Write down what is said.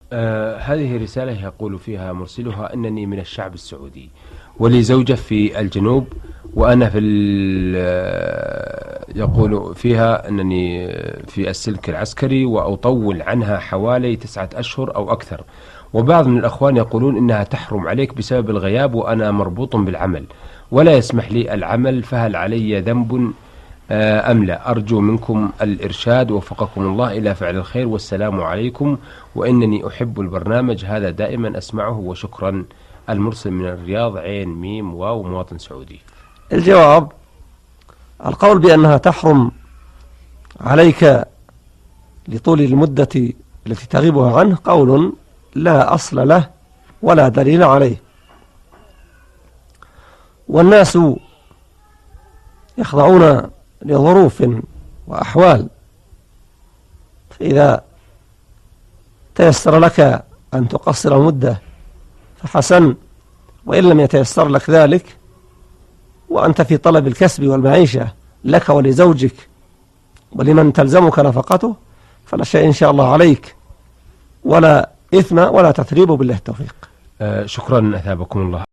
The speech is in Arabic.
هذه رسالة يقول فيها مرسلها أنني من الشعب السعودي ولي زوجة في الجنوب، وأنا في يقول فيها أنني في السلك العسكري وأطول عنها حوالي 9 أشهر أو أكثر، وبعض من الأخوان يقولون إنها تحرم عليك بسبب الغياب وأنا مربوط بالعمل ولا يسمح لي العمل، فهل علي ذنب أم لا؟ أرجو منكم الإرشاد وفقكم الله إلى فعل الخير، والسلام عليكم، وإنني أحب البرنامج هذا دائما أسمعه، وشكرا. المرسل من الرياض، عين ميم واو، مواطن سعودي. الجواب: القول بأنها تحرم عليك لطول المدة التي تغيبها عنه قول لا أصل له ولا دليل عليه، والناس يخضعون لظروف وأحوال، فإذا تيسر لك أن تقصر مدة فحسن، وإن لم يتيسر لك ذلك وأنت في طلب الكسب والمعيشة لك ولزوجك ولمن تلزمك نفقته فلا شيء إن شاء الله عليك ولا إثم ولا تثريب، بالله التوفيق. شكرا، أثابكم الله.